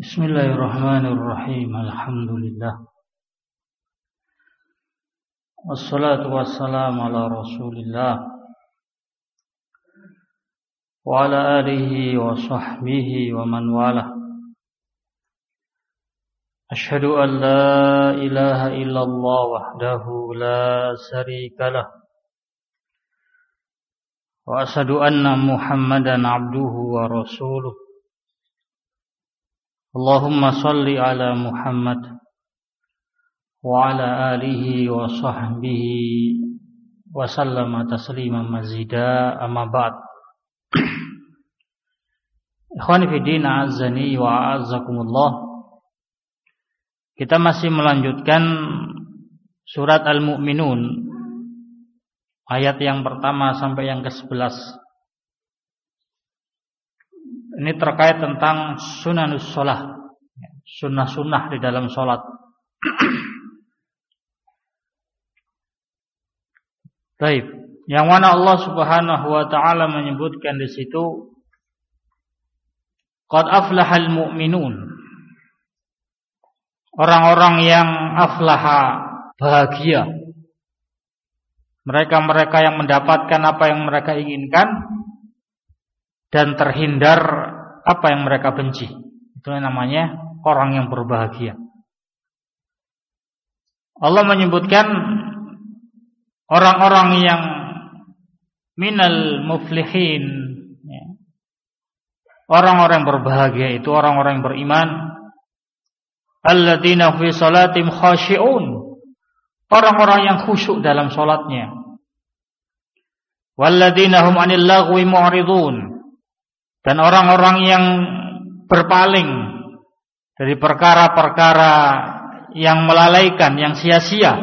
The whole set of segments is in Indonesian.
Bismillahirrahmanirrahim. Alhamdulillah. Wassalatu wassalamu ala Rasulillah wa ala alihi wa sahbihi wa man walah. Asyhadu an la ilaha illallah wahdahu la syarika lah. Wa asyhadu anna Muhammadan abduhu wa rasuluh. Allahumma salli ala Muhammad wa ala alihi wa sahbihi wa sallama tasliman mazida, amma ba'd. Ikhwani fi din, a'azzani wa a'azzakumullah. Kita masih melanjutkan surat Al-Mu'minun, ayat yang pertama sampai yang ke-11. Ini terkait tentang sunanus sholah, sunnah-sunnah di dalam sholat. Baik, yang mana Allah Subhanahu wa taala menyebutkan di situ qad aflahal mu'minun. Orang-orang yang aflaha, bahagia. Mereka-mereka yang mendapatkan apa yang mereka inginkan dan terhindar apa yang mereka benci. Itu namanya orang yang berbahagia. Allah menyebutkan orang-orang yang minal muflihin, orang-orang yang berbahagia itu orang-orang yang beriman. Alladzina fi shalatim khashi'un, orang-orang yang khusyuk dalam salatnya. Walladzina hum 'anil lagwi mu'ridun, dan orang-orang yang berpaling dari perkara-perkara yang melalaikan, yang sia-sia.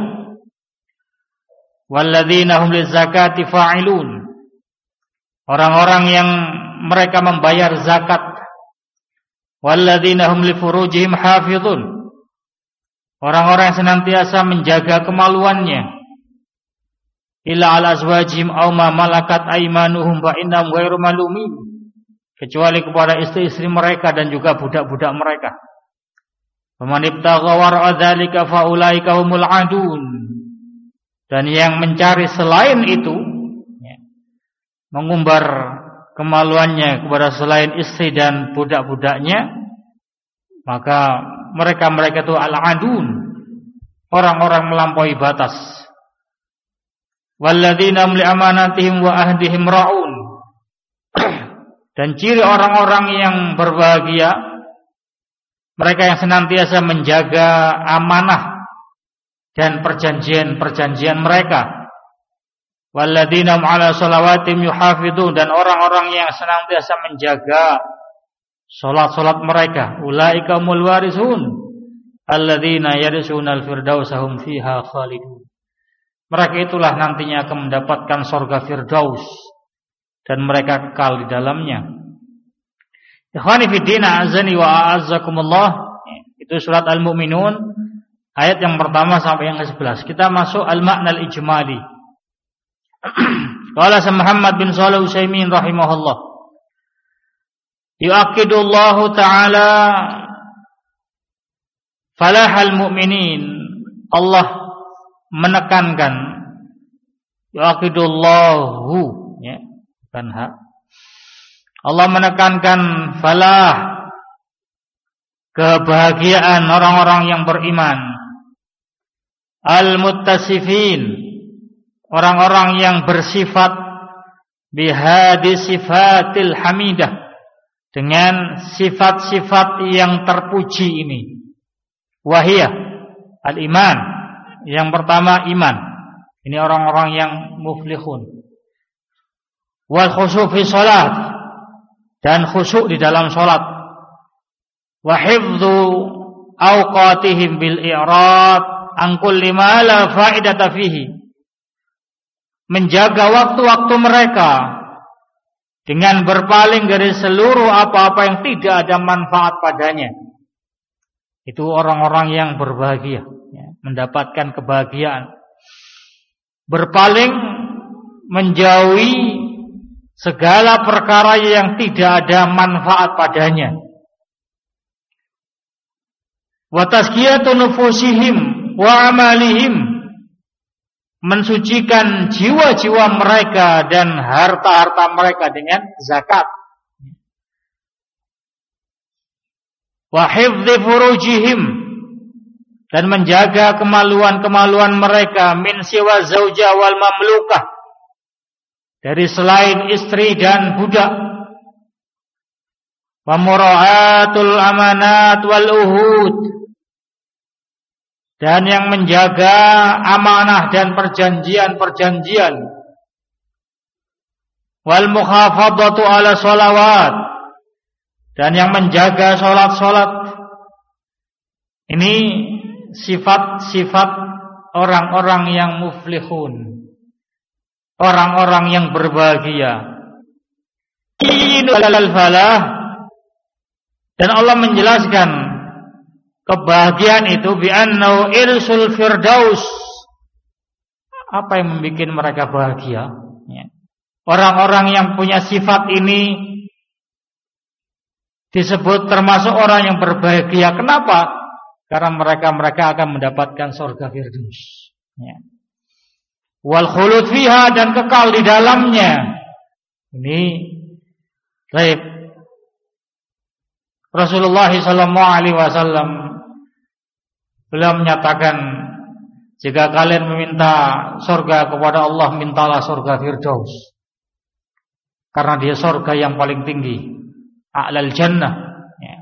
Walladzina hum lizakati fa'ilun, orang-orang yang mereka membayar zakat. Walladzina hum lifurujihim hafizun, orang-orang yang senantiasa menjaga kemaluannya. Illa ala azwajihim aw ma malakat aymanuhum fa innahum ghairu malumin, kecuali kepada istri-istri mereka dan juga budak-budak mereka. Faman ibtagha wara'a dzalika fa ulaika humul adun, dan yang mencari selain itu, mengumbar kemaluannya kepada selain istri dan budak-budaknya, maka mereka itu al-adun, orang-orang melampaui batas. Walladzina hum li amanatihim wa ahdihim ra'un, dan ciri orang-orang yang berbahagia, mereka yang senantiasa menjaga amanah dan perjanjian-perjanjian mereka. Walladzina hum 'ala shalawatihim yuhafizun, dan orang-orang yang senantiasa menjaga salat-salat mereka. Ulaika humul warisun alladzina yarisuna al-firdausa hum fiha khalidun, mereka itulah nantinya akan mendapatkan surga Firdaus dan mereka kekal di dalamnya. Ikhwani fi din, a'azzani wa a'azzakumullah. Itu surat Al-Mu'minun, ayat yang pertama sampai yang ke-11. Kita masuk al-ma'na al-ijmali. Qala Muhammad bin Shalih Al-Utsaimin rahimahullah, yu'aqidullahu ta'ala falahal mu'minin. Allah menekankan, yu'aqidullahu, ya, bukan hak. Allah menekankan falah, kebahagiaan orang-orang yang beriman. Al-muttasifin, orang-orang yang bersifat bihadi sifatil hamidah, dengan sifat-sifat yang terpuji ini. Wahiyah al-iman, yang pertama iman. Ini orang-orang yang muflihun. Wal khusyu' fi shalat, dan khusyuk di dalam salat. Wa hifdzu awqatihim bil i'rad an kulli ma la fa'idata fihi, menjaga waktu-waktu mereka dengan berpaling dari seluruh apa-apa yang tidak ada manfaat padanya. Itu orang-orang yang berbahagia, ya, mendapatkan kebahagiaan. Berpaling, menjauhi segala perkara yang tidak ada manfaat padanya. wa tazkiyatu nufusihim wa amalihim, mensucikan jiwa-jiwa mereka dan harta-harta mereka dengan zakat. Wa hifdzi furujihim, dan menjaga kemaluan-kemaluan mereka, min siwa zauja wal mamlukah, dari selain istri dan budak. Wa mura'atul amanat wal uhud, dan yang menjaga amanah dan perjanjian-perjanjian. Wal mukhafadatu ala sholawat, dan yang menjaga sholat-sholat. Ini sifat-sifat orang-orang yang muflihun, orang-orang yang berbahagia. Inul falah, dan Allah menjelaskan kebahagiaan itu bi annau irsul firdaus. Apa yang membuat mereka bahagia? Orang-orang yang punya sifat ini disebut termasuk orang yang berbahagia. Kenapa? Karena mereka akan mendapatkan surga firdaus. Wal khulud fiha, dan kekal di dalamnya. Ini baik. Rasulullah SAW beliau menyatakan, jika kalian meminta surga kepada Allah, mintalah surga firdaus, karena dia surga yang paling tinggi, a'lal jannah.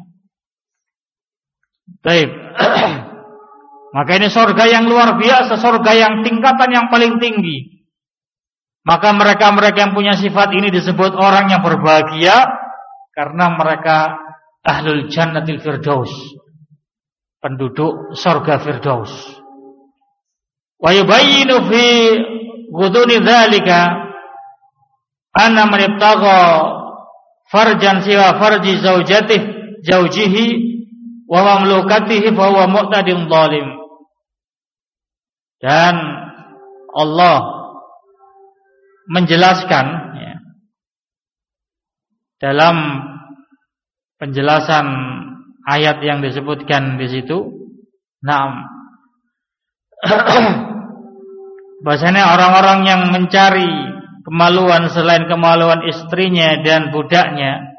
Baik. Maka ini surga yang luar biasa, surga yang tingkatan yang paling tinggi. Maka mereka-mereka yang punya sifat ini disebut orang yang berbahagia, karena mereka ahlul jannatil firdaus, penduduk surga firdaus. Wa yubayyinu fi ghuduni dzalika anna man ibtagha farjan siwa farji zawjihi wa mamlukatihi fa huwa mu'tadin zalim. Dan Allah menjelaskan dalam penjelasan ayat yang disebutkan di situ, bahasanya orang-orang yang mencari kemaluan selain kemaluan istrinya dan budaknya,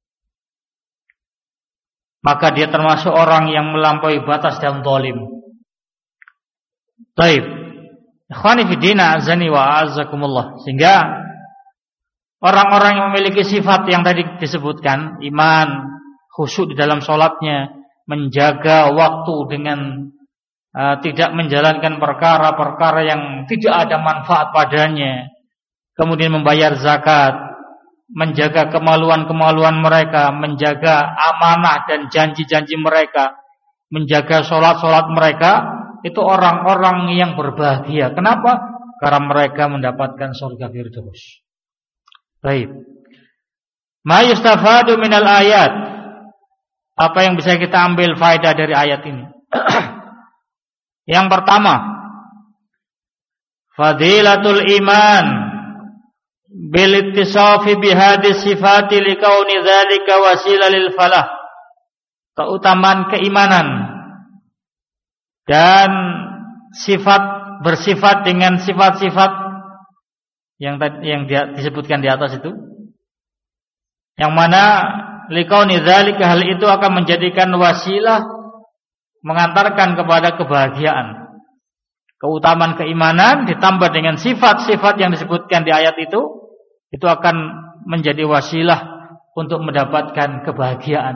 maka dia termasuk orang yang melampaui batas dan zalim. Baik. Ikhwani fi din, azani wa a'azzakumullah. Sehingga orang-orang yang memiliki sifat yang tadi disebutkan, iman, khusyuk di dalam sholatnya, menjaga waktu dengan tidak menjalankan perkara-perkara yang tidak ada manfaat padanya, kemudian membayar zakat, menjaga kemaluan-kemaluan mereka, menjaga amanah dan janji-janji mereka, menjaga sholat-sholat mereka, itu orang-orang yang berbahagia. Kenapa? Karena mereka mendapatkan surga firdaus. Baik. Ma yustafadu minal ayat. Apa yang bisa kita ambil faedah dari ayat ini? Yang pertama, fadilatul iman bil ittisafi bihadis sifati likauni dzalika wasilah lil falah. Keutamaan keimanan dan bersifat dengan sifat-sifat yang disebutkan di atas itu, yang mana likauni dzalika, hal itu akan menjadikan wasilah mengantarkan kepada kebahagiaan. Keutamaan keimanan ditambah dengan sifat-sifat yang disebutkan di ayat itu akan menjadi wasilah untuk mendapatkan kebahagiaan.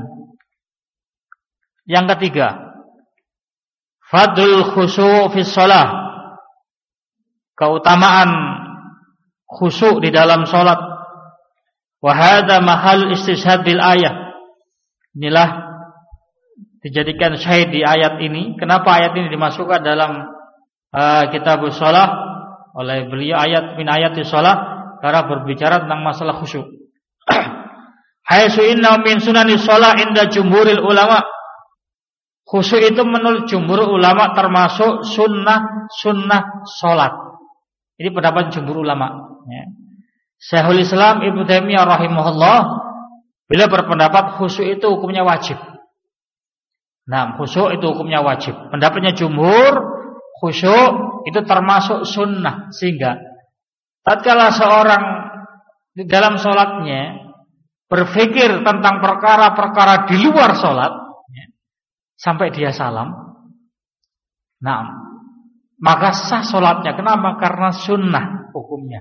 Yang ketiga, fadlul khusyuk fi shalah, keutamaan khusyuk di dalam salat. Wa hadza mahal istishhad bil ayat. Inilah dijadikan syahid di ayat ini. Kenapa ayat ini dimasukkan dalam kitabus shalah oleh beliau, ayat min ayatis shalah, karena berbicara tentang masalah khusyuk. Haitsu inna min sunanis shalah inda jumhuril ulama. Khusyuk itu menurut jumhur ulama termasuk sunnah salat. Ini pendapat jumhur ulama. Syekhul Islam Ibnu Taimiyah rahimahullah, beliau berpendapat khusyuk itu hukumnya wajib. Nah, khusyuk itu hukumnya wajib. Pendapatnya jumhur, khusyuk itu termasuk sunnah, sehingga tatkala seorang di dalam sholatnya berpikir tentang perkara-perkara di luar sholat sampai dia salam, nah, maka sah sholatnya. Kenapa? Karena sunnah hukumnya.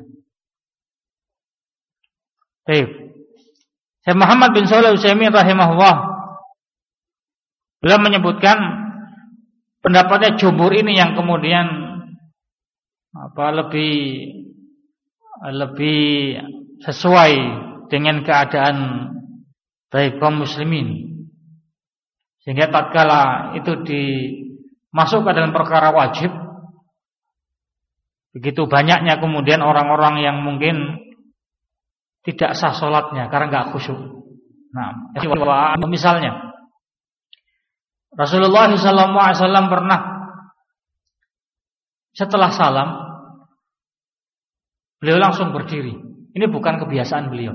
Baik. Syekh Muhammad bin Shalih Al-Utsaimin rahimahullah, beliau menyebutkan pendapatnya jumhur ini yang kemudian lebih sesuai dengan keadaan baik kaum muslimin, sehingga tatkala itu dimasukkan dalam perkara wajib, begitu banyaknya kemudian orang-orang yang mungkin tidak sah sholatnya karena nggak khusyuk. Nah, misalnya Rasulullah SAW pernah setelah salam beliau langsung berdiri. Ini bukan kebiasaan beliau.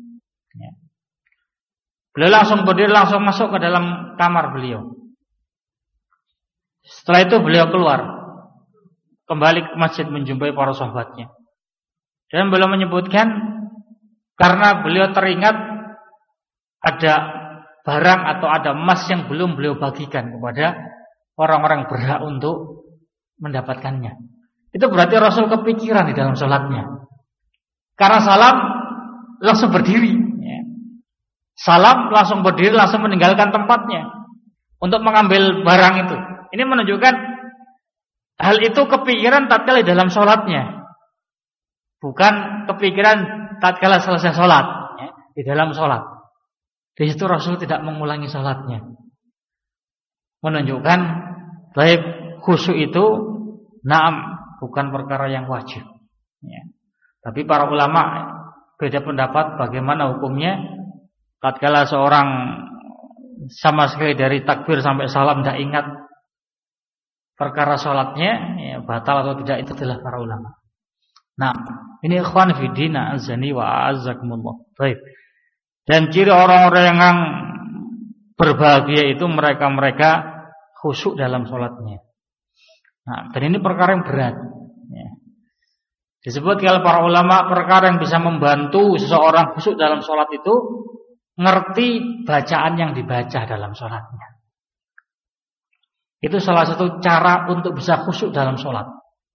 Beliau langsung berdiri, langsung masuk ke dalam kamar beliau. Setelah itu beliau keluar, kembali ke masjid menjumpai para sahabatnya. Dan beliau menyebutkan karena beliau teringat ada barang atau ada emas yang belum beliau bagikan kepada orang-orang berhak untuk mendapatkannya. Itu berarti Rasul kepikiran di dalam sholatnya. Karena salam langsung berdiri, salam langsung berdiri, langsung meninggalkan tempatnya untuk mengambil barang itu. Ini menunjukkan hal itu kepikiran tatkala di dalam sholatnya, bukan kepikiran tatkala selesai sholat, di dalam sholat. Di situ Rasul tidak mengulangi sholatnya, menunjukkan baik khusyuk itu naam bukan perkara yang wajib. Tapi para ulama beda pendapat bagaimana hukumnya tatkala seorang sama sekali dari takbir sampai salam tidak ingat perkara sholatnya, batal atau tidak, itu adalah para ulama. Nah, ini ikhwan fiddina azani wa a'azzakumullah. Baik. Dan ciri orang-orang yang berbahagia itu mereka khusyuk dalam sholatnya. Nah, dan ini perkara yang berat. Disebut oleh para ulama perkara yang bisa membantu seseorang khusyuk dalam sholat itu ngerti bacaan yang dibaca dalam sholatnya. Itu salah satu cara untuk bisa khusyuk dalam sholat.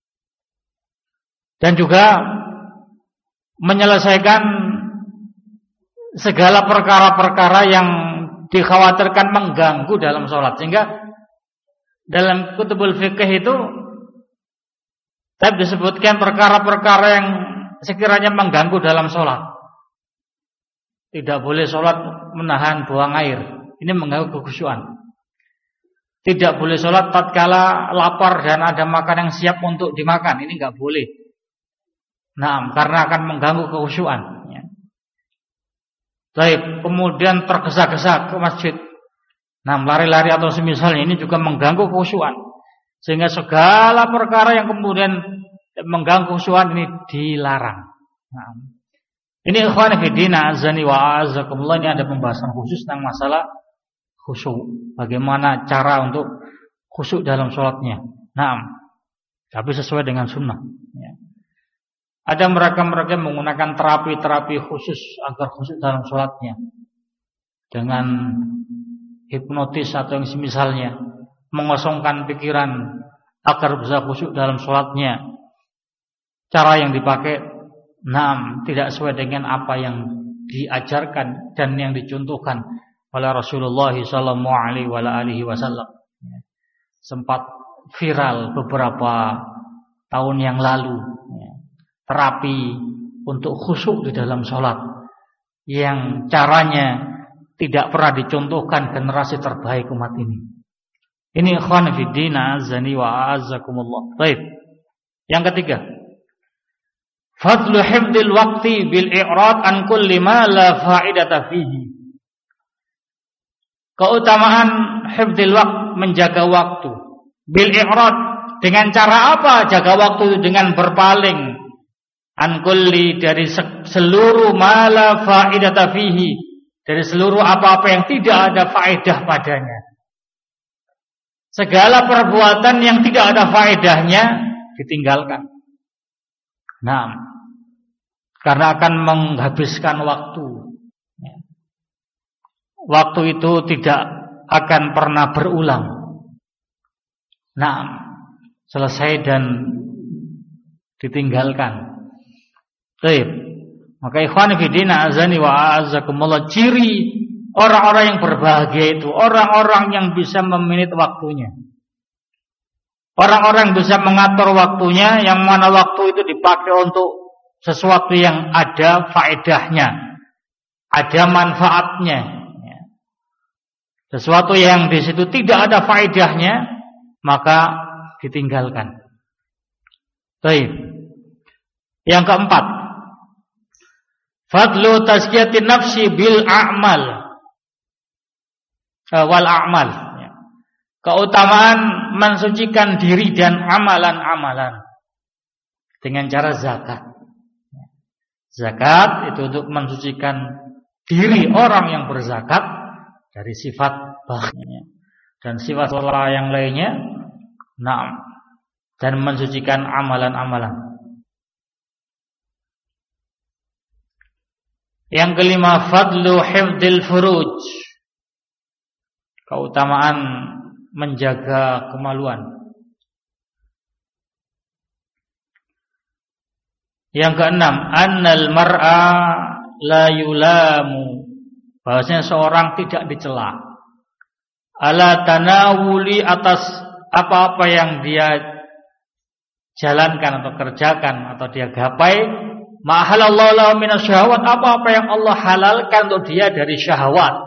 Dan juga menyelesaikan segala perkara-perkara yang dikhawatirkan mengganggu dalam sholat. Sehingga dalam kutubul fikih itu disebutkan perkara-perkara yang sekiranya mengganggu dalam sholat. Tidak boleh sholat menahan buang air, ini mengganggu kekhusyuan. Tidak boleh sholat tatkala lapar dan ada makanan yang siap untuk dimakan, ini nggak boleh. Nah, karena akan mengganggu kekhusyuan. Baik, kemudian tergesa-gesa ke masjid, nah lari-lari atau semisalnya, ini juga mengganggu kekhusyuan. Sehingga segala perkara yang kemudian mengganggu kekhusyuan ini dilarang. Nah, ini ikhwan fillah azani wa a'azzakumullah, ini ada pembahasan khusus tentang masalah khusyuk. Bagaimana cara untuk khusyuk dalam sholatnya. Nah, tapi sesuai dengan sunnah. Ada mereka yang menggunakan terapi-terapi khusus agar khusyuk dalam sholatnya, dengan hipnotis atau yang semisalnya, mengosongkan pikiran agar bisa khusyuk dalam sholatnya. Cara yang dipakai tidak sesuai dengan apa yang diajarkan dan yang dicontohkan oleh Rasulullah SAW. Sempat viral beberapa tahun yang lalu terapi untuk khusyuk di dalam sholat yang caranya tidak pernah dicontohkan generasi terbaik umat ini. Ini ikhwan fiddina azani wa a'azzakumullah. Baik. Yang ketiga, fadlu hifdzil waqti bil i'rad an kulli ma la fa'idata fihi. Keutamaan hifdzil waqt, menjaga waktu, bil i'rad, dengan cara apa jaga waktu? Dengan berpaling an kulli, dari seluruh ma la fa'idata fihi, dari seluruh apa-apa yang tidak ada faedah padanya. Segala perbuatan yang tidak ada faedahnya ditinggalkan. Nah, karena akan menghabiskan waktu. Waktu itu tidak akan pernah berulang. Nah, selesai dan ditinggalkan. Baik. Maka ikhwan fillah azani wa a'azzakumullah, ciri orang-orang yang berbahagia itu orang-orang yang bisa memanage waktunya. Orang-orang yang bisa mengatur waktunya, yang mana waktu itu dipakai untuk sesuatu yang ada faedahnya, ada manfaatnya. Sesuatu yang di situ tidak ada faedahnya, maka ditinggalkan. Baik. Yang keempat, fadlu tazkiyatin nafsi bil a'mal wal a'mal. Keutamaan mensucikan diri dan amalan-amalan dengan cara zakat. Zakat itu untuk mensucikan diri orang yang berzakat dari sifat bakhilnya dan sifat yang lainnya. Naam. Dan mensucikan amalan-amalan. Yang kelima, fadlu hifdzil furuj. Keutamaan menjaga kemaluan. Yang keenam, annal mar'a la yulamu. Bahwasanya seorang tidak dicela. Ala tanawuli, atas apa-apa yang dia jalankan atau kerjakan atau dia gapai, ma halallahu lahu minasyahawat, apa-apa yang Allah halalkan untuk dia dari syahwat.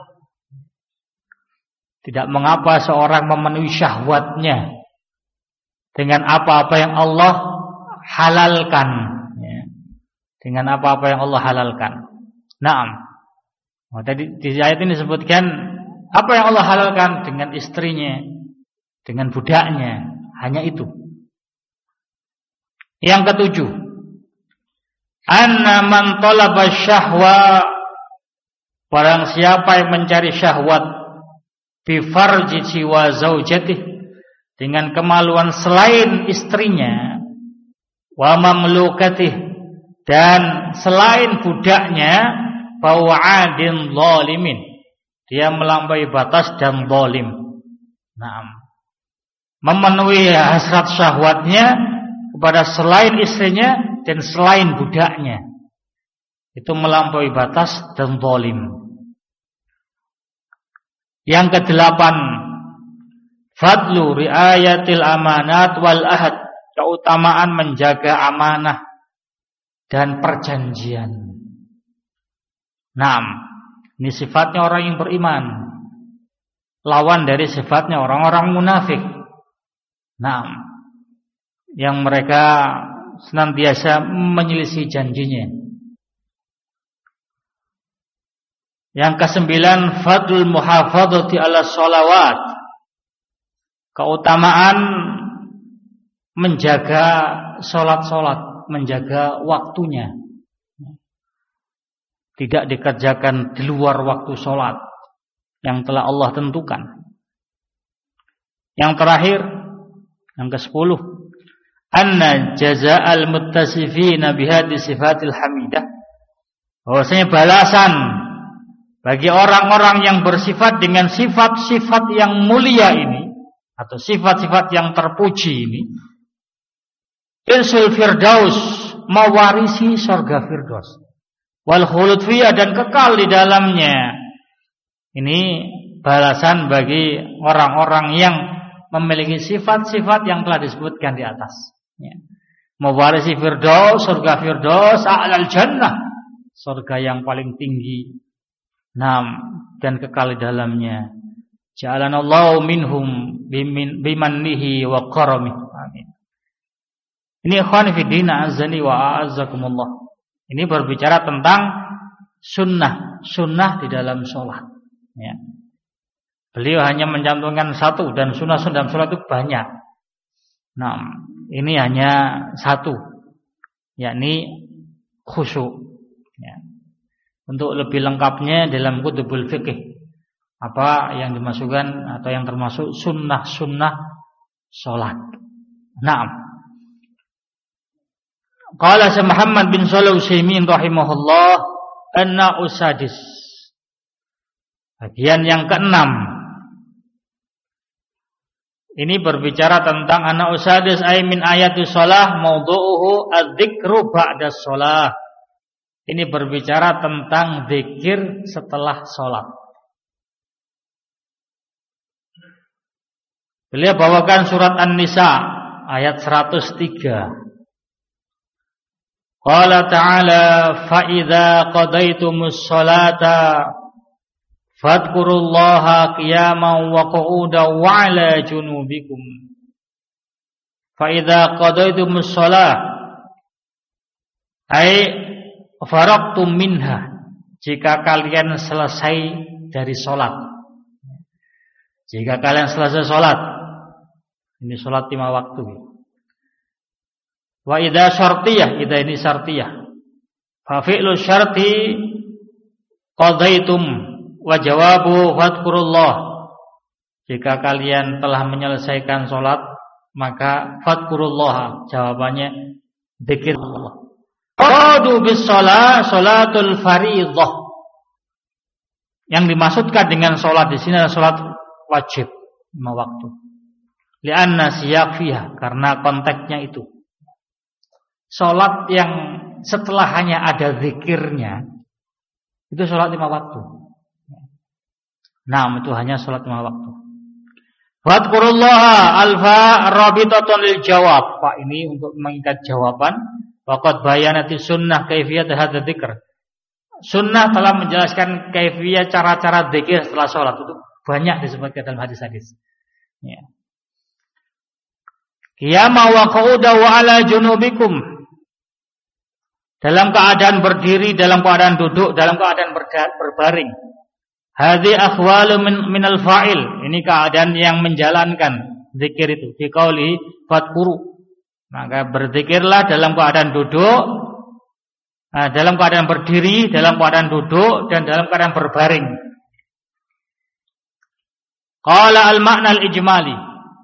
Tidak mengapa seorang memenuhi syahwatnya dengan apa-apa yang Allah halalkan, ya. Dengan apa-apa yang Allah halalkan. Naam. Tadi di ayat ini disebutkan apa yang Allah halalkan dengan istrinya, dengan budaknya, hanya itu. Yang ketujuh, anna man talaba syahwa, barang siapa yang mencari syahwat bi farji wa zaujatih, dengan kemaluan selain istrinya, wa mamlukatih, dan selain budaknya, bawa'adin zalimin, dia melampaui batas dan zalim. Naam. Memenuhi hasrat syahwatnya kepada selain istrinya dan selain budaknya, itu melampaui batas dan zalim. Yang kedelapan, fadlu riayatil amanat wal ahad, keutamaan menjaga amanah dan perjanjian. Naam, ini sifatnya orang yang beriman, lawan dari sifatnya orang-orang munafik. Naam, yang mereka senantiasa menyelisih janjinya. Yang kesembilan, fadlul muhafadzati ala sholawat, keutamaan menjaga sholat-sholat, menjaga waktunya, tidak dikerjakan di luar waktu sholat yang telah Allah tentukan. Yang terakhir, yang ke-10, anna jaza'al muttasifina bihadhi sifatil hamidah, bahwasanya balasan bagi orang-orang yang bersifat dengan sifat-sifat yang mulia ini, atau sifat-sifat yang terpuji ini, irsul firdaus, mewarisi surga firdaus, wal khulud fiyah, dan kekal di dalamnya. Ini balasan bagi orang-orang yang memiliki sifat-sifat yang telah disebutkan di atas, ya. Mewarisi firdaus, surga firdaus, a'lal jannah, surga yang paling tinggi. Naam, dan kekal di dalamnya. Ja'alanallahu minhum bimannihi wa karamih. Amin. Ini ikhwan fillah azani wa a'azzakumullah. Ini berbicara tentang sunnah di dalam sholat, ya. Beliau hanya mencantumkan satu, dan sunnah dalam sholat itu banyak. Nah, ini hanya satu, yakni khusyuk, ya. Untuk lebih lengkapnya dalam kutubul fiqh apa yang dimasukkan atau yang termasuk sunnah-sunnah salat. Naam. Qala Muhammad bin Shalih Al-Utsaimin rahimahullah, anna usadis. Bagian yang keenam. Ini berbicara tentang anna usadis ay min ayatus shalah mawdu'uhu adz-dzikru ba'da shalah. Ini berbicara tentang zikir setelah salat. Beliau bawakan surat An-Nisa ayat 103. Qala ta'ala fa idza qadaytumus sholata fadhkurullaha qiyaman wa qu'udan wa 'ala junubikum. Fa idza qadaytumus sholah ay faraqtum minha, jika kalian selesai dari salat. Jika kalian selesai salat. Ini salat 5 waktu. Wa idza syartiyah, idza ini syartiyah. Fa fi'lu syarti qadaitum wa jawabu fadhkurullah. Jika kalian telah menyelesaikan salat, maka fadhkurullah, jawabannya zikirullah. Qadu bis shalah salatul fardhah. Yang dimaksudkan dengan salat di sini adalah salat wajib 5 waktu. Li'anna siyaq fiha, karena konteksnya itu. Salat yang setelah hanya ada zikirnya itu salat 5 waktu. Nah, itu hanya salat 5 waktu. Wadhkurullaha alfa rabitatun lil jawab. Pak, ini untuk mengikat jawaban. Waqad bayanati sunnah kaifiyat hadzal dzikr. Sunnah telah menjelaskan kaifiyat cara-cara zikir setelah salat. Itu banyak disebutkan dalam hadis-hadis. Ya. Qiyama wa qu'uda wa 'ala junubikum. Dalam keadaan berdiri, dalam keadaan duduk, dalam keadaan berbaring. Hadzi akhwalu minal fa'il. Ini keadaan yang menjalankan zikir itu. Fi qauli fadhkuru. Maka berzikirlah dalam keadaan duduk, dalam keadaan berdiri, dalam keadaan duduk, dan dalam keadaan berbaring. Qala al-ma'na al-ijmali.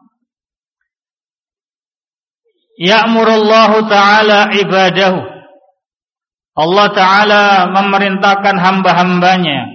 Ya'murullahu ta'ala ibadahu. Allah Ta'ala memerintahkan hamba-hambanya,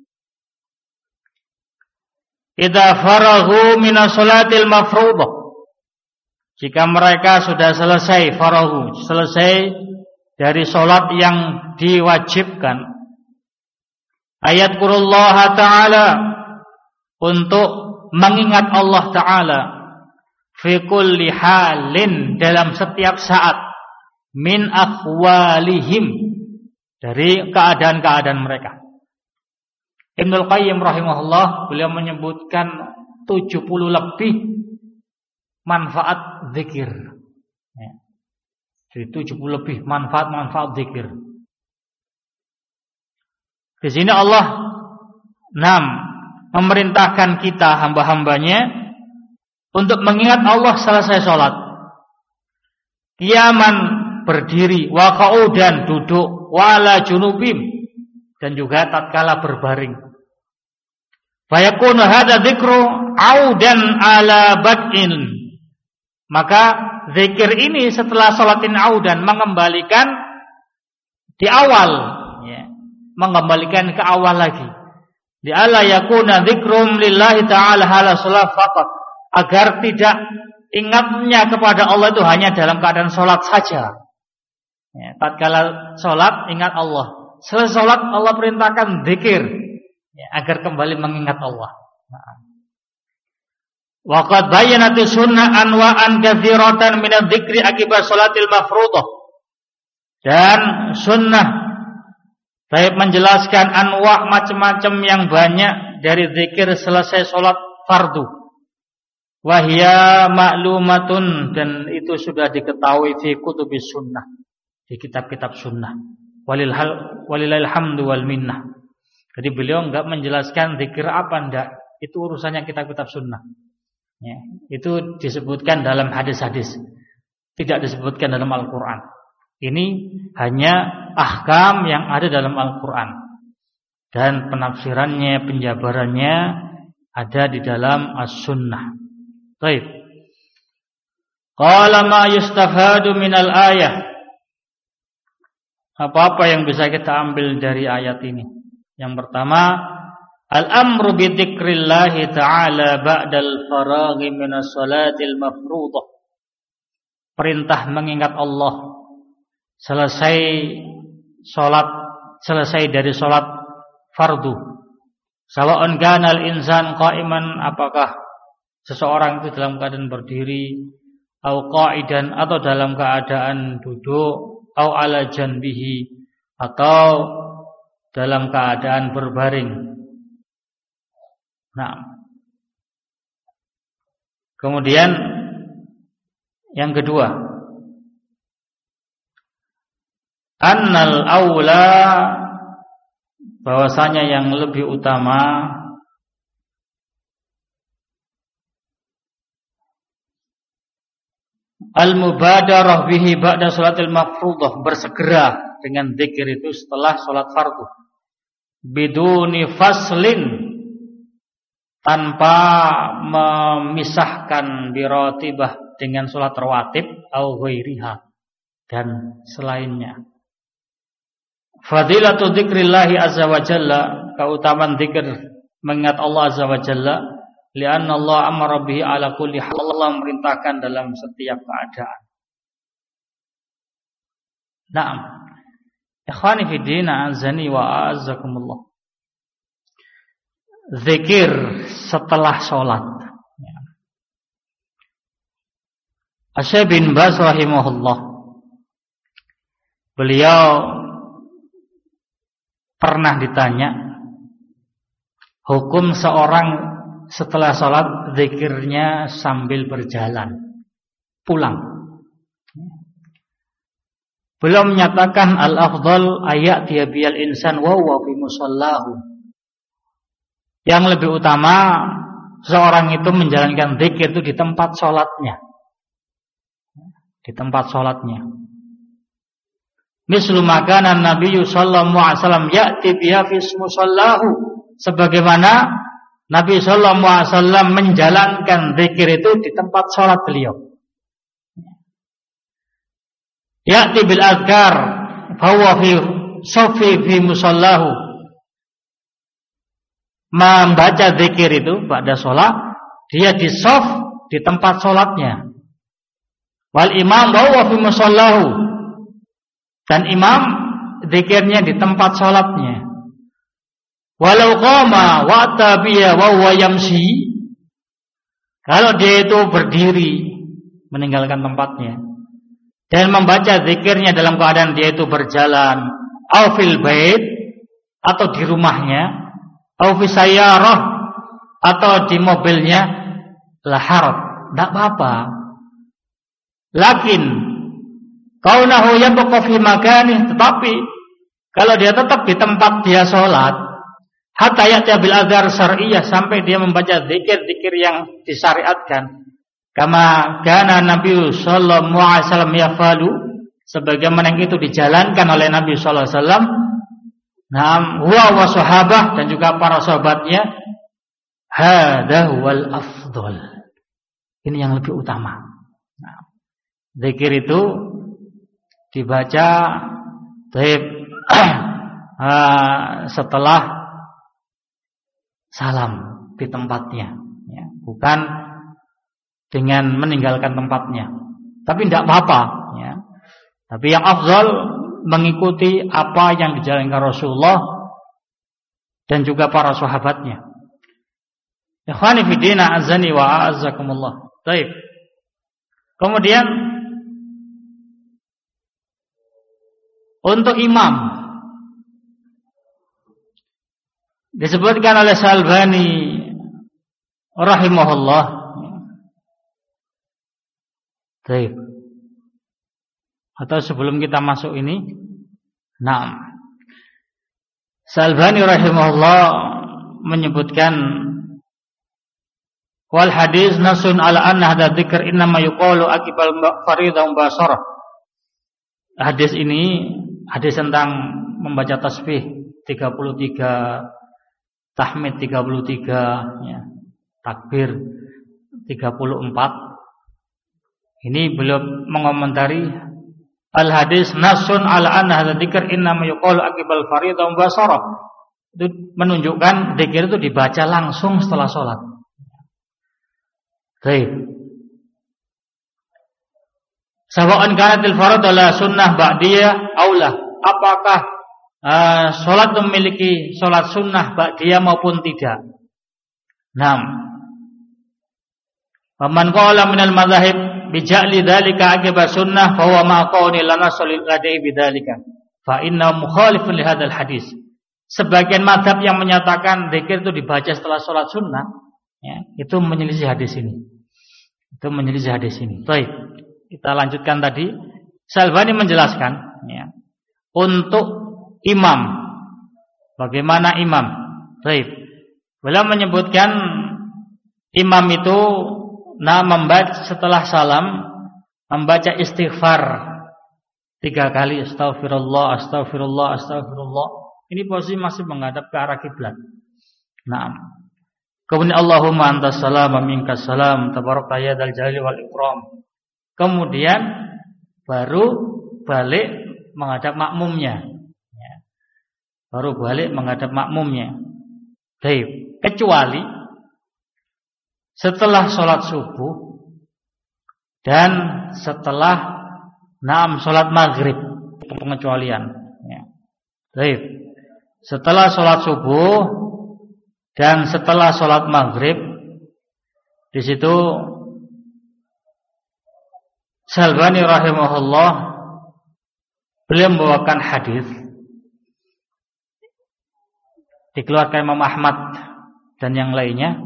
idza faraghu minas sholatil mafruḍah, jika mereka sudah selesai, faraghu, selesai dari salat yang diwajibkan, ayatkurullaha ta'ala, untuk mengingat Allah Ta'ala, fi kulli halin, dalam setiap saat, min akhwalihim, dari keadaan-keadaan mereka. Ibnul Qayyim rahimahullah, beliau menyebutkan 70 lebih manfaat zikir. Ya. Jadi 70 lebih manfaat zikir. Di sini Allah memerintahkan kita hamba-hambanya untuk mengingat Allah selesai sholat. Qiyaman, berdiri, wa qu'udan, duduk, wa 'ala junubim, dan juga tatkala berbaring. Fa yakunu hadza dzikru 'audan 'ala bad'in. Maka zikir ini setelah salatin 'audan, mengembalikan di awal, ya, mengembalikan ke awal lagi. Di alla yakuna dzikrum lillahi ta'ala hala shalah faqat, agar tidak ingatnya kepada Allah itu hanya dalam keadaan salat saja. Ya, tatkala salat ingat Allah. Selesai salat Allah perintahkan zikir, ya, agar kembali mengingat Allah. Wa qad bayyanat sunnah anwa'an katsiratan min adz-dzikri akibat salatil mafruḍah. Dan sunnah saya menjelaskan anwa' macam-macam yang banyak dari zikir selesai salat fardu. Wa hiya ma'lumatun, dan itu sudah diketahui fi kutubis sunnah, di kitab-kitab sunnah. Walillahil hamdu wal minnah. Jadi beliau enggak menjelaskan zikir apa enggak, itu urusannya kitab-kitab sunnah. Ya, itu disebutkan dalam hadis-hadis, tidak disebutkan dalam Al-Quran. Ini hanya ahkam yang ada dalam Al-Quran. dan penafsirannya, penjabarannya ada di dalam As-Sunnah. Baik. Qala ma yustafadu minal ayah. Apa-apa yang bisa kita ambil dari ayat ini? Yang pertama, al-amru bi dzikrillahi ta'ala ba'dal faraghi minas salatil mafruḍah. Perintah mengingat Allah selesai dari salat fardu. Sawa'un kana al-insan qa'iman, apakah seseorang itu dalam keadaan berdiri, au qa'idan, atau dalam keadaan duduk, au ala janbihi, atau dalam keadaan berbaring. Nah, kemudian yang kedua, annal aula, bahwasanya yang lebih utama al-mubadarah bihi ba'da salatil mafruḍah, bersegera dengan zikir itu setelah salat fardu. Biduni faslin, tanpa memisahkan biratibah dengan salat rawatib au ghairiha, dan selainnya. Fadilatu dzikrillah azza wa jalla, keutamaan zikir mengingat Allah azza wa jalla, li'anna Allah amara bihi ala kulli hal, Allah memerintahkan dalam setiap keadaan. Naam. Ikhwani fi din, azani wa azzakumullah. Zikir setelah salat. Asy-Syaikh bin Baz rahimahullah, beliau pernah ditanya hukum seorang setelah sholat zikirnya sambil berjalan pulang. Beliau menyatakan al-afdal ayati biyal insan wa huwa fi musallahu. Yang lebih utama seorang itu menjalankan zikir itu di tempat sholatnya. Di tempat sholatnya. Mislu makanan Nabi sallallahu alaihi wasallam ya'ti biha fi musallahu, sebagaimana Nabi sallallahu alaihi wasallam menjalankan zikir itu di tempat sholat beliau. Ya'ti bil azkar fa huwa fi safi fi musallahu, membaca zikir itu pada sholat dia di shaf di tempat sholatnya. Wal imam wa huwa fi musallahu, dan imam zikirnya di tempat sholatnya. Walau qama wa tabiya wa huwa yamshi, kalau dia itu berdiri meninggalkan tempatnya dan membaca zikirnya dalam keadaan dia itu berjalan, au fil bait, atau di rumahnya, au fi sayyarah, atau di mobilnya, la haraj, enggak apa-apa. Lakin kaunahu yabqa fi makanih, tetapi kalau dia tetap di tempat dia sholat, hatta ya'ti bil azkar syar'iyyah, sampai dia membaca zikir-zikir yang disyariatkan, kama kana Nabi sallallahu alaihi wasallam yafalu, sebagaimana itu dijalankan oleh Nabi sallallahu alaihi wasallam, nam huwa wa sahabah, dan juga para sahabatnya, hadza wal afdal, ini yang lebih utama. Nah, zikir itu dibaca setelah salam di tempatnya, ya, bukan dengan meninggalkan tempatnya. Tapi tidak apa-apa, ya. Tapi yang afdal mengikuti apa yang dijalankan Rasulullah dan juga para sahabatnya. Ikhwani fi din, azani wa a'azzakumullah. Baik. Kemudian untuk imam disebutkan oleh Syalbani rahimahullah. Baik. Atau sebelum kita masuk ini, nah, Syalbani rahimahullah menyebutkan wal hadis nasun ala anna hadza dzikr innama yuqalu aqibal fardhu mubasharah. Hadis ini hadis tentang membaca tasbih 33, tahmid 33, ya, takbir 34. Ini beliau mengomentari al-hadis nasun ala anna hadza dzikr innama yuqalu aqibal fardhu mubasharah. Itu menunjukkan zikir itu dibaca langsung setelah sholat. Baik. Sawa'an kanatil fardhu la sunnah ba'diyah aulah. Apakah sholat memiliki sholat sunnah ba'diyah maupun tidak? 6. Faman qala minal madzahib bija'li dzalika aqiba sunnah fa huwa ma qawni lana sholil ladai bidzalika fa inna mukhalifun li hadzal hadis. Sebagian mazhab yang menyatakan zikir itu dibaca setelah sholat sunnah, ya, itu menyelisih hadis ini. Itu menyelisih hadis ini. Baik, kita lanjutkan tadi. Syalbani menjelaskan, ya, untuk imam, bagaimana imam. Baik, beliau menyebutkan imam itu membaca setelah salam membaca istighfar 3 kali, astagfirullah, astagfirullah, astagfirullah. Ini posisi masih menghadap ke arah kiblat. Naam. Kemudian Allahumma antas salam wa minkas salam tabaraka ya dzal jalali wal ikram. Kemudian baru balik menghadap makmumnya. Ya. Baru balik menghadap makmumnya. Baik, kecuali setelah sholat subuh dan setelah sholat maghrib, pengecualian. Ya. Baik, setelah sholat subuh dan setelah sholat maghrib, di situ Syalbani rahimahullah beliau membawakan hadis dikeluarkan Imam Ahmad dan yang lainnya.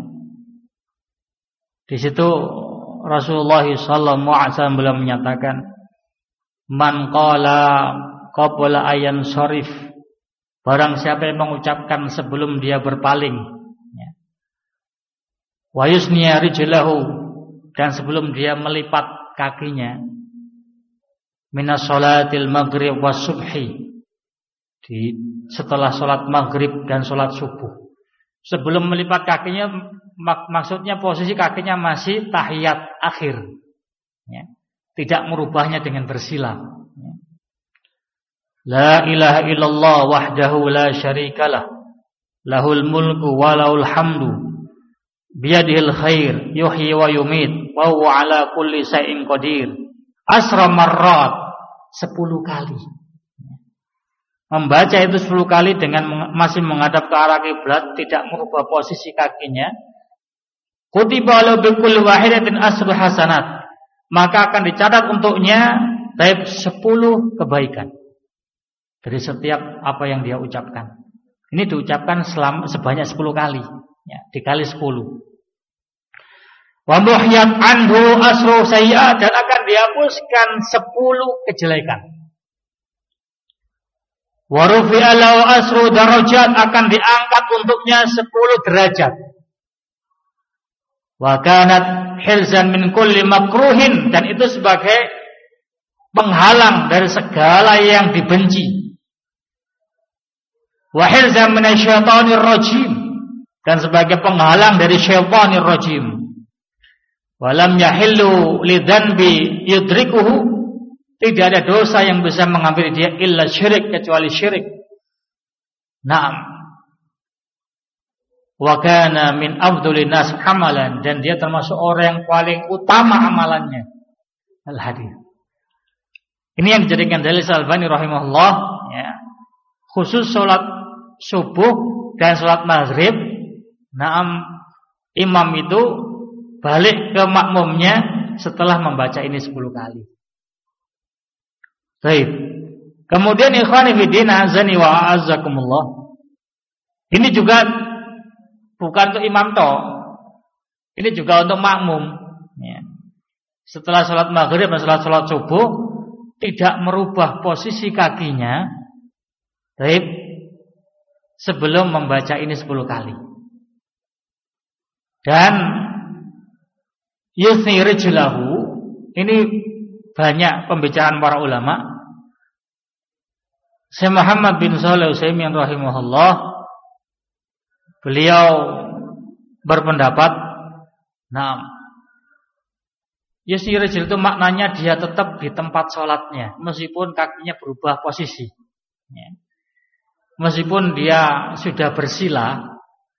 Di situ Rasulullah sallallahu alaihi wasallam beliau menyatakan, "Man qala qabla ayan syarif." Barang siapa yang mengucapkan sebelum dia berpaling, ya. Wa yusniya rijlahu, dan sebelum dia melipat kakinya, minas sholatil maghrib was subhi, setelah sholat maghrib dan sholat subuh. Sebelum melipat kakinya, maksudnya posisi kakinya masih tahiyat akhir, ya. Tidak merubahnya dengan bersila, ya. La ilaha illallah wahdahu la syarikalah, lahul mulku wa lahul hamdu, biyadihil khair, yuhyi wa yumit, wa huwa ala kulli syai'in qadir. Asra marrat, 10 kali. Membaca itu 10 kali dengan masih menghadap ke arah kiblat, tidak merubah posisi kakinya. Kutiba lahu bi kulli wahidatin asru hasanat, maka akan dicatat untuknya 10 kebaikan dari setiap apa yang dia ucapkan. Ini diucapkan sebanyak 10 kali, ya, dikali 10. Wa muhyat anhu asru sayyi'at, dan akan dihapuskan 10 kejelekan. Wa rufi'a lahu asru darajat, akan diangkat untuknya 10 derajat. Wa kanat hilzan min kulli makruhin, dan itu sebagai penghalang dari segala yang dibenci. Wa hilzan minasyaitonir rajim, dan sebagai penghalang dari syaitanir rajim. Wa lam yahillu lidzanbi yudrikuhu, tidak ada dosa yang bisa mengambil dia illa syirik, kecuali syirik. Naam. Wa kana min afdhalin nas amalan, dan dia termasuk orang yang paling utama amalannya. Al-hadis. Ini yang dijadikan dalil Syalbani rahimahullah, ya. Khusus salat subuh dan salat maghrib, naam, imam itu balik ke makmumnya setelah membaca ini 10 kali. Baik. Kemudian ikhwani fiddin azani wa a'azzakumullah. Ini juga bukan untuk imam toh. Ini juga untuk makmum, ya. Setelah salat maghrib dan salat subuh tidak merubah posisi kakinya, baik, sebelum membaca ini 10 kali. Dan yusni rijlahu, ini banyak pembicaraan para ulama. Syekh Muhammad bin Shalih Al-Utsaimin rahimahullah, beliau berpendapat, yasir rijl itu maknanya dia tetap di tempat sholatnya meskipun kakinya berubah posisi. Meskipun dia sudah bersila,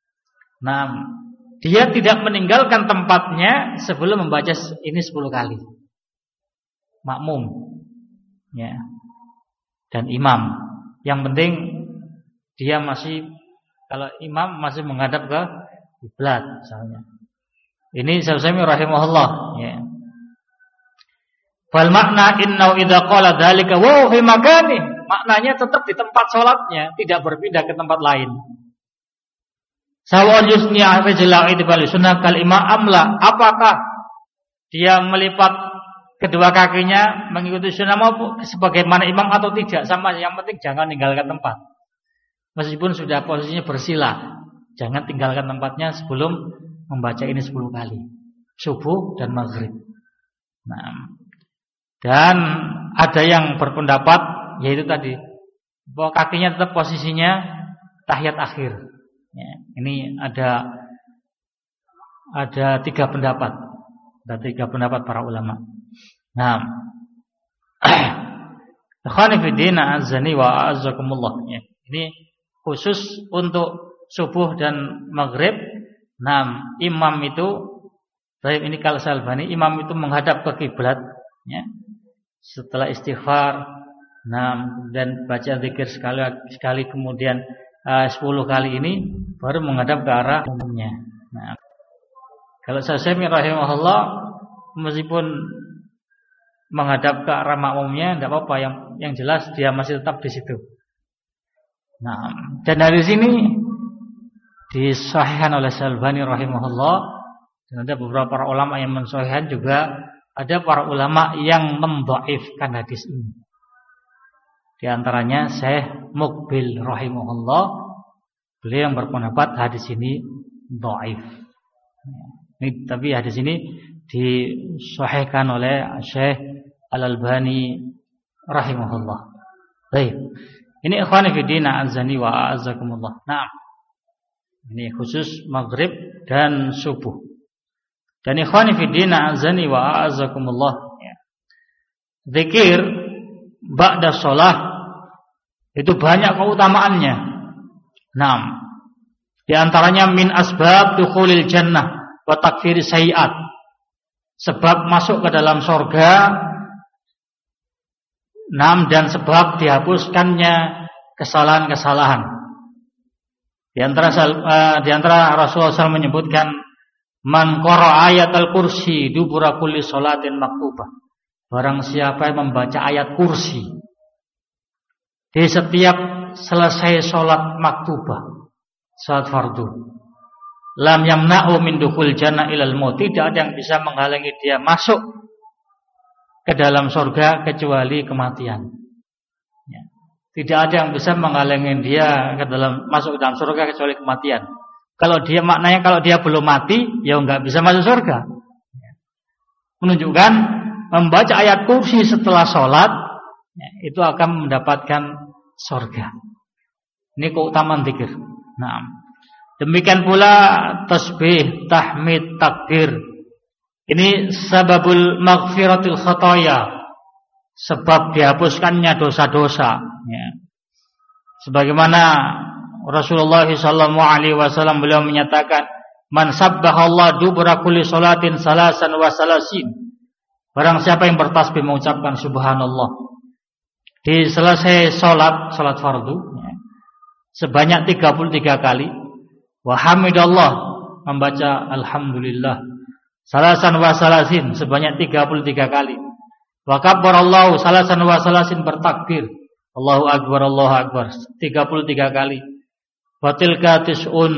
dia tidak meninggalkan tempatnya sebelum membaca ini 10 kali. Makmum, ya, dan imam. Yang penting dia masih, kalau imam masih menghadap ke kiblat misalnya. Ini Syafi'i rahimahullah, ya. Fal makna innahu idza qala dzalika wa fi makani, maknanya tetap di tempat salatnya, tidak berpindah ke tempat lain. Sawan yusni'a fi jala'id bal sunnah kal imam amla, apakah dia melipat kedua kakinya mengikuti sunnah maupun sebagaimana imam atau tidak, sama, yang penting jangan tinggalkan tempat. Meskipun sudah posisinya bersila, jangan tinggalkan tempatnya sebelum membaca ini 10 kali, subuh dan maghrib. Dan ada yang berpendapat, yaitu tadi, bahwa kakinya tetap posisinya tahiyat akhir. Ya, ini ada 3 pendapat. Ada 3 pendapat para ulama. Ikhwani fi din, azani wa a'azzakumullah. Ya, ini khusus untuk subuh dan maghrib. Imam itu, ini kalau Al-Albani, imam itu menghadap ke kiblat, ya. Setelah istighfar, dan baca zikir sekali kemudian 10 kali ini baru menghadap ke arah umumnya. Kalau Syafi'i rahimahullah, meskipun menghadap ke arah makmumnya tidak apa-apa, yang jelas dia masih tetap di situ. Dan dari sini disahihkan oleh Al-Albani rahimahullah, dan ada beberapa para ulama yang mensahihkan juga. Ada para ulama yang mendhaifkan hadis ini. Di antaranya Syekh Muqbil rahimahullah, beliau yang berpendapat hadis ini dhaif. Tapi hadis ini disahihkan oleh Syekh Al-Albani rahimahullah. Baik. Ini ikhwani fi din, azani wa a'azzakumullah. Ini khusus maghrib dan subuh. Dan ikhwani fi din, azani wa a'azzakumullah, ya. Zikir ba'da shalah itu banyak keutamaannya. Di antaranya min asbab dukhulil jannah wa takfiri sayiat, sebab masuk ke dalam surga, dan sebab dihapuskannya kesalahan-kesalahan. Di antara Rasulullah SAW menyebutkan, man qara ayatul kursi dubura kulli sholatin maktubah, barang siapa yang membaca ayat kursi di setiap selesai sholat maktubah, sholat fardu, lam yamna'u min dukhul jannah ilal maut, tidak ada yang bisa menghalangi dia masuk ke dalam surga kecuali kematian. Ya. Tidak ada yang bisa menghalangi dia masuk ke dalam surga kecuali kematian. Kalau dia belum mati, ya enggak bisa masuk surga. Menunjukkan membaca ayat kursi setelah sholat, ya, itu akan mendapatkan surga. Ini keutamaan zikir. Demikian pula tasbih, tahmid, takbir. Ini sababul maghfiratil khotoya, sebab dihapuskannya dosa-dosa. Ya. Sebagaimana Rasulullah SAW beliau menyatakan, man sabbahallah dubura kulli sholatin salasan wa salasin, barang siapa yang bertasbih mengucapkan subhanallah di selesai sholat fardu, ya, sebanyak 33 kali, wa hamidallah, membaca alhamdulillah salasan wa salasin, sebanyak 33 kali, wa kabbarallahu salasan wa salasin, bertakbir Allahu akbar 33 kali, wa tilka tis'un,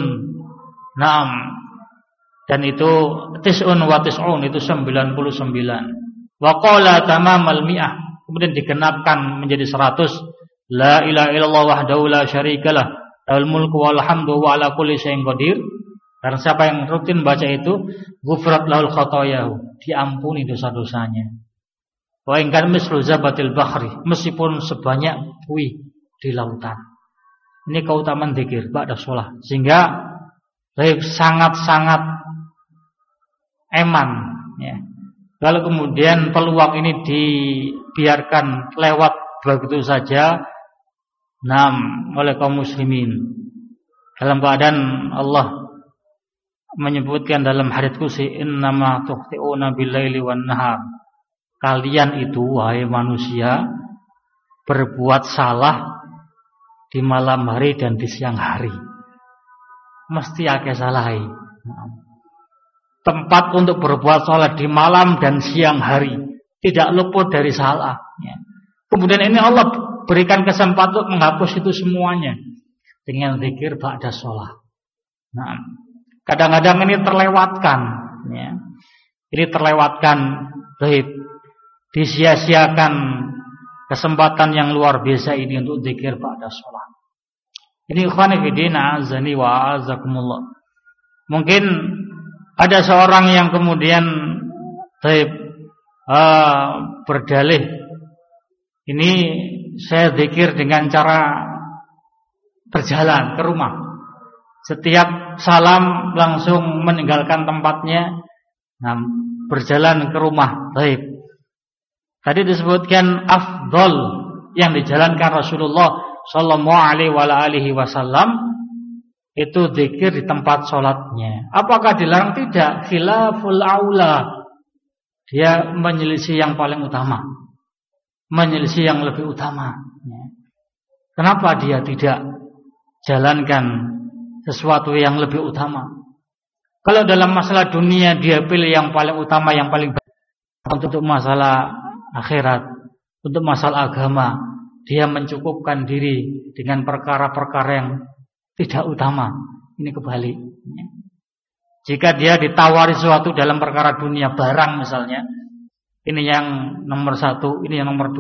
dan itu tis'un wa tis'un, itu 99, wa qala tamamal mi'ah, kemudian digenapkan menjadi 100, la ilaha illallah wahdahu la syarikalah lahul mulku wal hamdu wa ala kulli syai'in qadir. Karena siapa yang rutin baca itu, ghufrat lahul khotoyahu, diampuni dosa-dosanya. Wa in kana mislu zabatil bahri, meskipun sebanyak buih di lautan. Ini keutamaan zikir ba'da shalah. Sehingga sangat-sangat eman ya. Kalau kemudian peluang ini dibiarkan lewat begitu saja oleh kaum muslimin, dalam keadaan Allah menyebutkan dalam hadits qudsi, innama tukhti'una bil-laili wan-nahar. Kalian itu wahai manusia berbuat salah di malam hari dan di siang hari. Mesti akeh salahi. Tempat untuk berbuat salah di malam dan siang hari, tidak luput dari salah ya. Kemudian ini Allah berikan kesempatan untuk menghapus itu semuanya dengan zikir ba'da shalah. Nah, kadang-kadang ini terlewatkan ya. Ini terlewatkan, disia-siakan kesempatan yang luar biasa ini untuk zikir ba'da shalah. Ini ikhwani fillah azani wa azakumullah. Mungkin ada seorang yang kemudian berdalih, ini saya zikir dengan cara berjalan ke rumah. Setiap salam langsung meninggalkan tempatnya, berjalan ke rumah. Tadi disebutkan afdol yang dijalankan Rasulullah sallallahu alaihi wasallam itu zikir di tempat sholatnya. Apakah dilarang? Tidak. Khilaful aula. Dia menyelisih yang paling utama, menyelisih yang lebih utama. Kenapa dia tidak jalankan sesuatu yang lebih utama? Kalau dalam masalah dunia dia pilih yang paling utama, yang paling baik. Untuk masalah akhirat, untuk masalah agama, dia mencukupkan diri dengan perkara-perkara yang tidak utama. Ini kebalik. Jika dia ditawari sesuatu dalam perkara dunia, barang misalnya, ini yang nomor 1, ini yang nomor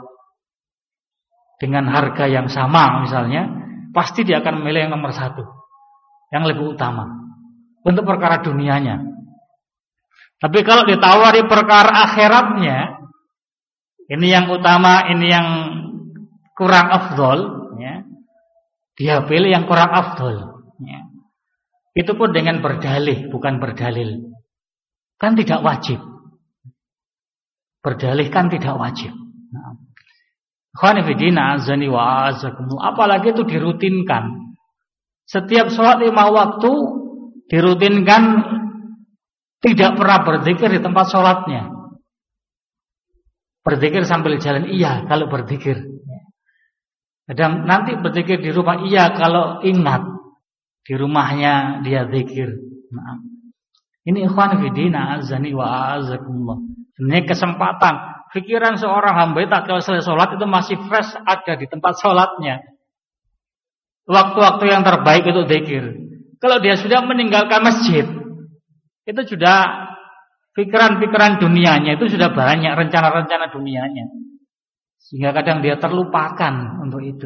2, dengan harga yang sama misalnya, pasti dia akan memilih yang nomor 1, yang lebih utama untuk perkara dunianya. Tapi kalau ditawari perkara akhiratnya, ini yang utama, ini yang kurang afdol ya, dia pilih yang kurang afdol ya. Itu pun dengan berdalih, bukan berdalil. Kan tidak wajib. Berdalih kan tidak wajib. Khani fidina azani wa azakumullah. Apalagi itu dirutinkan. Setiap sholat 5 waktu dirutinkan, tidak pernah berzikir di tempat sholatnya. Berzikir sambil jalan, iya kalau berzikir. Kadang nanti berzikir di rumah, iya kalau ingat di rumahnya dia zikir. Ini ikhwan fillah azani wa azakumullah. Ini kesempatan. Pikiran seorang hamba tak kalau selesai sholat itu masih fresh, ada di tempat sholatnya. Waktu-waktu yang terbaik untuk zikir. Kalau dia sudah meninggalkan masjid, itu sudah pikiran-pikiran dunianya, itu sudah banyak rencana-rencana dunianya, sehingga kadang dia terlupakan untuk itu.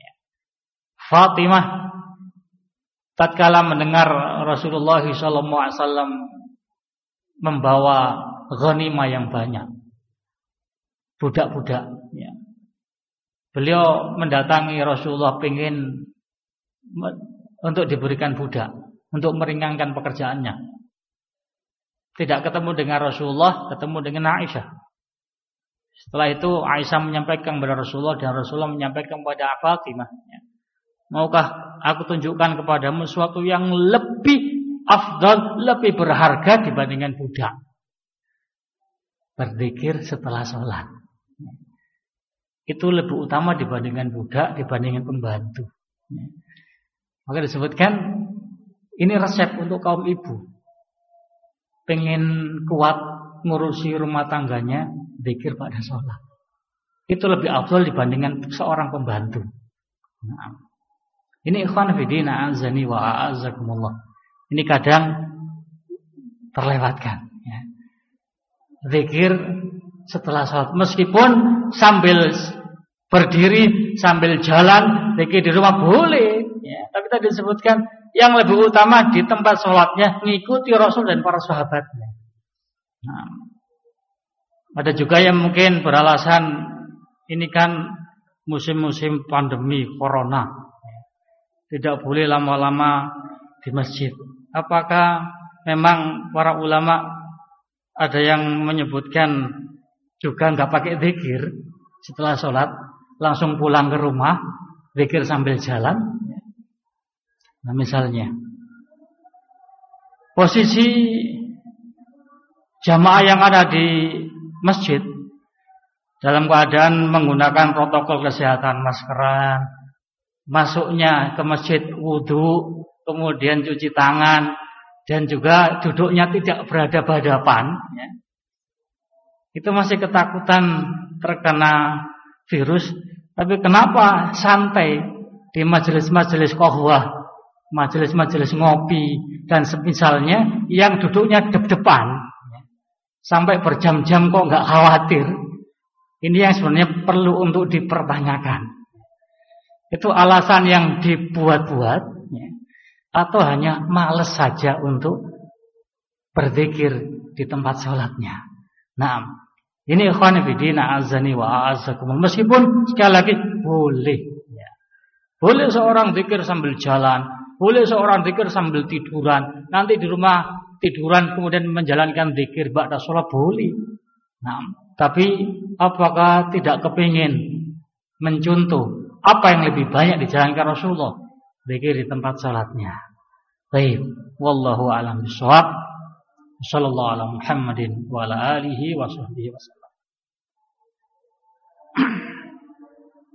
Fatimah tatkala mendengar Rasulullah SAW membawa ghanimah yang banyak, budak-budak ya. Beliau mendatangi Rasulullah pengen untuk diberikan budak, untuk meringankan pekerjaannya. Tidak ketemu dengan Rasulullah, ketemu dengan Aisyah. Setelah itu Aisyah menyampaikan kepada Rasulullah, dan Rasulullah menyampaikan kepada Fatimah, maukah aku tunjukkan kepadamu sesuatu yang lebih afdal, lebih berharga dibandingkan budak? Berzikir setelah sholat. Itu lebih utama dibandingkan budak, dibandingkan pembantu. Maka disebutkan ini resep untuk kaum ibu. Pengen kuat ngurusi rumah tangganya, zikir pada sholat. Itu lebih afdal dibandingkan seorang pembantu. Ini ikhwan fillah azani wa azakumullah. Ini kadang terlewatkan ya. Zikir setelah sholat, meskipun sambil berdiri, sambil jalan, zikir di rumah boleh ya. Tapi tadi disebutkan yang lebih utama di tempat sholatnya, ngikuti Rasul dan para sahabatnya. Ada juga yang mungkin beralasan ini kan musim-musim pandemi corona. Tidak boleh lama-lama di masjid. Apakah memang para ulama ada yang menyebutkan juga nggak pakai zikir setelah sholat, langsung pulang ke rumah, zikir sambil jalan? Nah, misalnya posisi jamaah yang ada di masjid dalam keadaan menggunakan protokol kesehatan, maskeran, masuknya ke masjid wudu, kemudian cuci tangan, dan juga duduknya tidak berhadapan-hadapan, ya. Itu masih ketakutan terkena virus. Tapi kenapa santai di majelis-majelis qahwah, majelis-majelis ngopi dan semisalnya yang duduknya depan sampai berjam-jam kok nggak khawatir? Ini yang sebenarnya perlu untuk dipertanyakan. Itu alasan yang dibuat-buat, ya, atau hanya malas saja untuk berzikir di tempat sholatnya? Nah, ini ikhwan fillah azani wa a'azzakum. Meskipun sekali lagi boleh, ya. Boleh seorang zikir sambil jalan, boleh seorang zikir sambil tiduran. Nanti di rumah tiduran kemudian menjalankan zikir ba'da sholat boleh. Nah, tapi apakah tidak kepingin mencontoh apa yang lebih banyak dijalankan Rasulullah? Zikir di tempat salatnya. Baik, wallahu a'lam bishawab. Sallallahu ala Muhammadin wa ala alihi wa sahbihi wasallam.